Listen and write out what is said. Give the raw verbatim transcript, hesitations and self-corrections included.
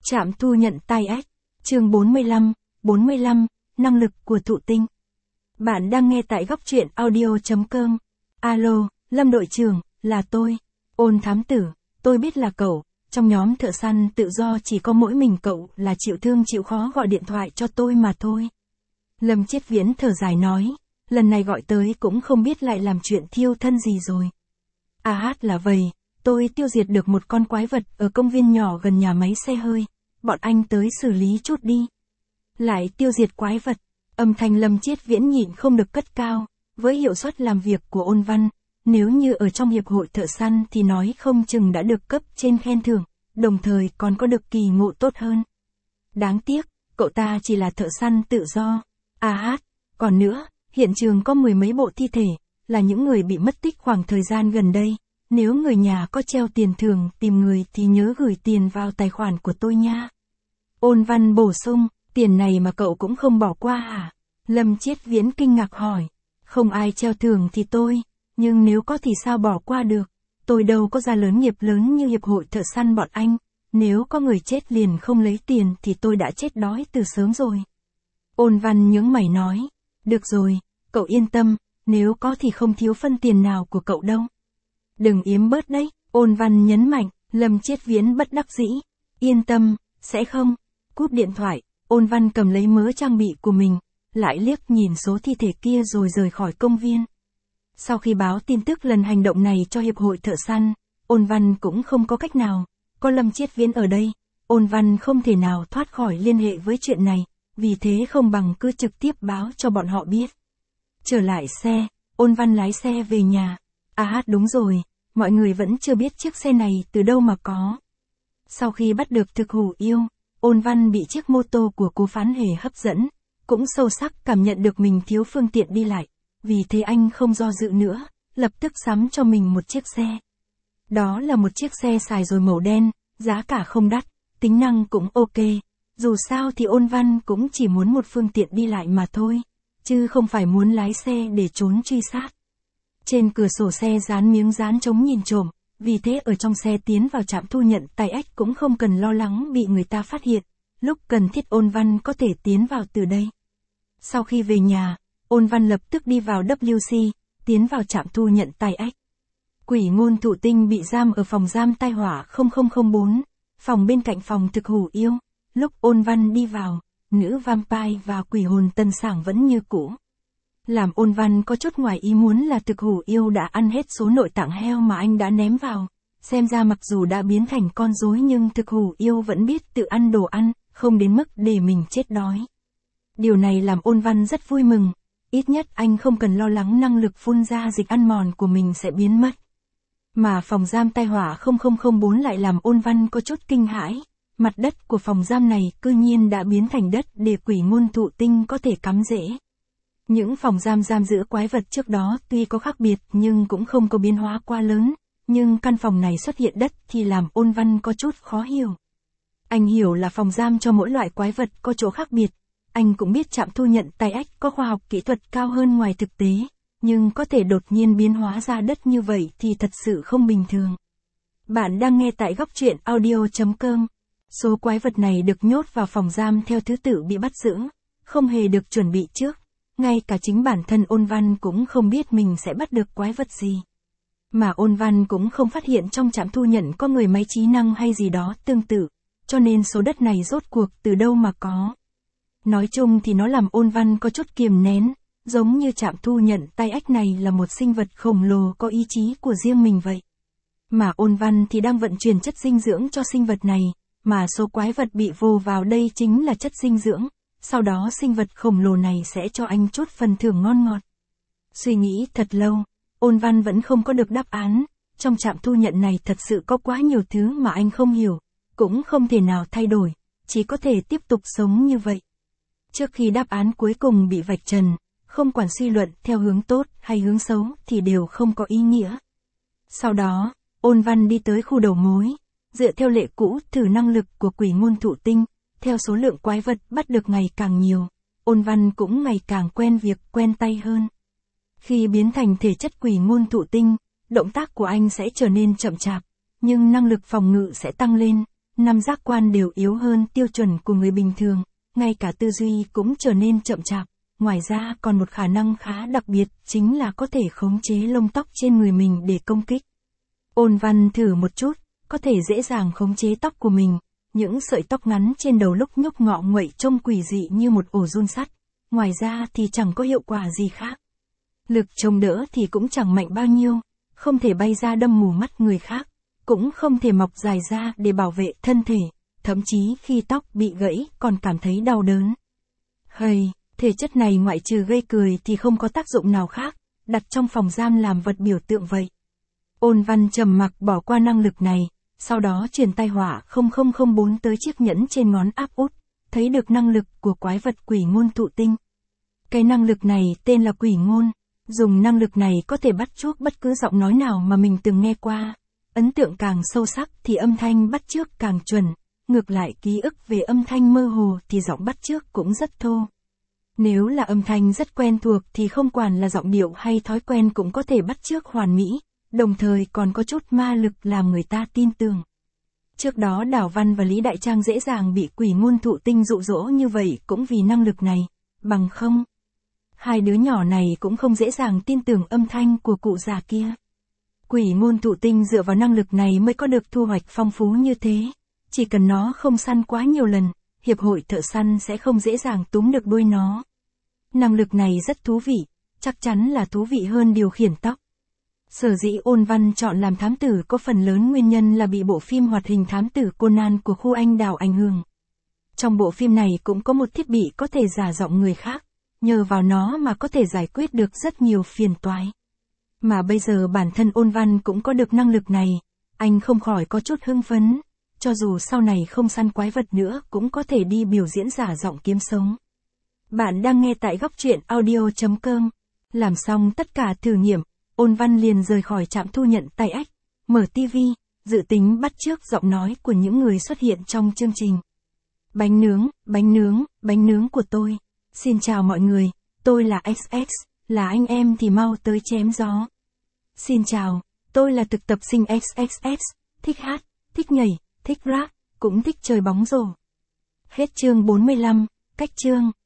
Trạm thu nhận tai ách. Chương bốn mươi lăm, bốn mươi lăm, năng lực của thụ tinh. Bạn đang nghe tại góc truyện audio chấm com. Alo, Lâm đội trưởng, là tôi. Ôn thám tử, tôi biết là cậu, trong nhóm thợ săn tự do chỉ có mỗi mình cậu là chịu thương chịu khó gọi điện thoại cho tôi mà thôi. Lâm Chiết Viễn thở dài nói, lần này gọi tới cũng không biết lại làm chuyện thiêu thân gì rồi. À hát là vậy, tôi tiêu diệt được một con quái vật ở công viên nhỏ gần nhà máy xe hơi, bọn anh tới xử lý chút đi. Lại tiêu diệt quái vật, âm thanh Lâm Chiết Viễn nhịn không được cất cao, với hiệu suất làm việc của Ôn Văn, nếu như ở trong hiệp hội thợ săn thì nói không chừng đã được cấp trên khen thưởng, đồng thời còn có được kỳ ngộ tốt hơn. Đáng tiếc, cậu ta chỉ là thợ săn tự do. À hát, còn nữa, hiện trường có mười mấy bộ thi thể, là những người bị mất tích khoảng thời gian gần đây. Nếu người nhà có treo tiền thưởng tìm người thì nhớ gửi tiền vào tài khoản của tôi nha. Ôn Văn bổ sung, tiền này mà cậu cũng không bỏ qua hả? Lâm Chiết Viễn kinh ngạc hỏi, không ai treo thưởng thì tôi, nhưng nếu có thì sao bỏ qua được, tôi đâu có gia lớn nghiệp lớn như hiệp hội thợ săn bọn anh, nếu có người chết liền không lấy tiền thì tôi đã chết đói từ sớm rồi. Ôn Văn nhướng mày nói, được rồi, cậu yên tâm, nếu có thì không thiếu phân tiền nào của cậu đâu. Đừng yếm bớt đấy, Ôn Văn nhấn mạnh. Lâm Chiết Viễn bất đắc dĩ, yên tâm, sẽ không. Cúp điện thoại, Ôn Văn cầm lấy mớ trang bị của mình, lại liếc nhìn số thi thể kia rồi rời khỏi công viên. Sau khi báo tin tức lần hành động này cho hiệp hội thợ săn, Ôn Văn cũng không có cách nào, có Lâm Chiết Viễn ở đây, Ôn Văn không thể nào thoát khỏi liên hệ với chuyện này, vì thế không bằng cứ trực tiếp báo cho bọn họ biết. Trở lại xe, Ôn Văn lái xe về nhà. À hát đúng rồi, mọi người vẫn chưa biết chiếc xe này từ đâu mà có. Sau khi bắt được thực hủ yêu, Ôn Văn bị chiếc mô tô của cô Phán Hề hấp dẫn, cũng sâu sắc cảm nhận được mình thiếu phương tiện đi lại, vì thế anh không do dự nữa, lập tức sắm cho mình một chiếc xe. Đó là một chiếc xe xài rồi màu đen, giá cả không đắt, tính năng cũng ok, dù sao thì Ôn Văn cũng chỉ muốn một phương tiện đi lại mà thôi, chứ không phải muốn lái xe để trốn truy sát. Trên cửa sổ xe dán miếng dán chống nhìn trộm, vì thế ở trong xe tiến vào trạm thu nhận tai ách cũng không cần lo lắng bị người ta phát hiện, lúc cần thiết Ôn Văn có thể tiến vào từ đây. Sau khi về nhà, Ôn Văn lập tức đi vào vê kép xê, tiến vào trạm thu nhận tai ách. Quỷ ngôn thụ tinh bị giam ở phòng giam tai họa không không không bốn, phòng bên cạnh phòng thực hủ yêu. Lúc Ôn Văn đi vào, nữ vampire và quỷ hồn tân sảng vẫn như cũ. Làm Ôn Văn có chút ngoài ý muốn là thực hủ yêu đã ăn hết số nội tạng heo mà anh đã ném vào. Xem ra mặc dù đã biến thành con rối nhưng thực hủ yêu vẫn biết tự ăn đồ ăn, không đến mức để mình chết đói. Điều này làm Ôn Văn rất vui mừng, ít nhất anh không cần lo lắng năng lực phun ra dịch ăn mòn của mình sẽ biến mất. Mà phòng giam tai họa không không không bốn lại làm Ôn Văn có chút kinh hãi, mặt đất của phòng giam này cư nhiên đã biến thành đất để quỷ ngôn thụ tinh có thể cắm rễ. Những phòng giam giam giữ quái vật trước đó tuy có khác biệt nhưng cũng không có biến hóa quá lớn, nhưng căn phòng này xuất hiện đất thì làm Ôn Văn có chút khó hiểu. Anh hiểu là phòng giam cho mỗi loại quái vật có chỗ khác biệt, anh cũng biết trạm thu nhận tai ách có khoa học kỹ thuật cao hơn ngoài thực tế, nhưng có thể đột nhiên biến hóa ra đất như vậy thì thật sự không bình thường. Bạn đang nghe tại góc truyện audio chấm com. Số quái vật này được nhốt vào phòng giam theo thứ tự bị bắt giữ, không hề được chuẩn bị trước. Ngay cả chính bản thân Ôn Văn cũng không biết mình sẽ bắt được quái vật gì. Mà Ôn Văn cũng không phát hiện trong trạm thu nhận có người máy trí năng hay gì đó tương tự, cho nên số đất này rốt cuộc từ đâu mà có. Nói chung thì nó làm Ôn Văn có chút kiềm nén, giống như trạm thu nhận tai ách này là một sinh vật khổng lồ có ý chí của riêng mình vậy. Mà Ôn Văn thì đang vận chuyển chất dinh dưỡng cho sinh vật này, mà số quái vật bị vồ vào đây chính là chất dinh dưỡng. Sau đó sinh vật khổng lồ này sẽ cho anh chút phần thưởng ngon ngọt. Suy nghĩ thật lâu, Ôn Văn vẫn không có được đáp án, trong trạm thu nhận này thật sự có quá nhiều thứ mà anh không hiểu, cũng không thể nào thay đổi, chỉ có thể tiếp tục sống như vậy. Trước khi đáp án cuối cùng bị vạch trần, không quản suy luận theo hướng tốt hay hướng xấu thì đều không có ý nghĩa. Sau đó, Ôn Văn đi tới khu đầu mối, dựa theo lệ cũ thử năng lực của quỷ ngôn thụ tinh. Theo số lượng quái vật bắt được ngày càng nhiều, Ôn Văn cũng ngày càng quen việc quen tay hơn. Khi biến thành thể chất quỷ ngôn thụ tinh, động tác của anh sẽ trở nên chậm chạp, nhưng năng lực phòng ngự sẽ tăng lên, năm giác quan đều yếu hơn tiêu chuẩn của người bình thường, ngay cả tư duy cũng trở nên chậm chạp. Ngoài ra còn một khả năng khá đặc biệt chính là có thể khống chế lông tóc trên người mình để công kích. Ôn Văn thử một chút, có thể dễ dàng khống chế tóc của mình, những sợi tóc ngắn trên đầu lúc nhúc ngọ nguậy trông quỷ dị như một ổ giun sắt, ngoài ra thì chẳng có hiệu quả gì khác. Lực chống đỡ thì cũng chẳng mạnh bao nhiêu, không thể bay ra đâm mù mắt người khác, cũng không thể mọc dài ra để bảo vệ thân thể, thậm chí khi tóc bị gãy còn cảm thấy đau đớn. Hây, thể chất này ngoại trừ gây cười thì không có tác dụng nào khác, đặt trong phòng giam làm vật biểu tượng vậy. Ôn Văn trầm mặc bỏ qua năng lực này, sau đó truyền tai họa không không không bốn tới chiếc nhẫn trên ngón áp út, thấy được năng lực của quái vật quỷ ngôn thụ tinh. Cái năng lực này tên là quỷ ngôn, dùng năng lực này có thể bắt chước bất cứ giọng nói nào mà mình từng nghe qua. Ấn tượng càng sâu sắc thì âm thanh bắt chước càng chuẩn, ngược lại ký ức về âm thanh mơ hồ thì giọng bắt chước cũng rất thô. Nếu là âm thanh rất quen thuộc thì không quản là giọng điệu hay thói quen cũng có thể bắt chước hoàn mỹ, đồng thời còn có chút ma lực làm người ta tin tưởng. Trước đó Đào Văn và Lý Đại Trang dễ dàng bị quỷ ngôn thụ tinh dụ dỗ như vậy cũng vì năng lực này, bằng không. Hai đứa nhỏ này cũng không dễ dàng tin tưởng âm thanh của cụ già kia. Quỷ ngôn thụ tinh dựa vào năng lực này mới có được thu hoạch phong phú như thế. Chỉ cần nó không săn quá nhiều lần, hiệp hội thợ săn sẽ không dễ dàng túm được đuôi nó. Năng lực này rất thú vị, chắc chắn là thú vị hơn điều khiển tóc. Sở dĩ Ôn Văn chọn làm thám tử có phần lớn nguyên nhân là bị bộ phim hoạt hình Thám tử Conan của Khu Anh Đào ảnh hưởng. Trong bộ phim này cũng có một thiết bị có thể giả giọng người khác, nhờ vào nó mà có thể giải quyết được rất nhiều phiền toái. Mà bây giờ bản thân Ôn Văn cũng có được năng lực này, anh không khỏi có chút hưng phấn, cho dù sau này không săn quái vật nữa cũng có thể đi biểu diễn giả giọng kiếm sống. Bạn đang nghe tại góc truyện audio chấm com. Làm xong tất cả thử nghiệm, Ôn Văn liền rời khỏi trạm thu nhận tay ách, mở tivi, dự tính bắt chước giọng nói của những người xuất hiện trong chương trình. Bánh nướng, bánh nướng, bánh nướng của tôi. Xin chào mọi người, tôi là ích ích, là anh em thì mau tới chém gió. Xin chào, tôi là thực tập sinh ích ích ích, thích hát, thích nhảy, thích rap, cũng thích chơi bóng rổ. Hết chương bốn mươi lăm, cách chương.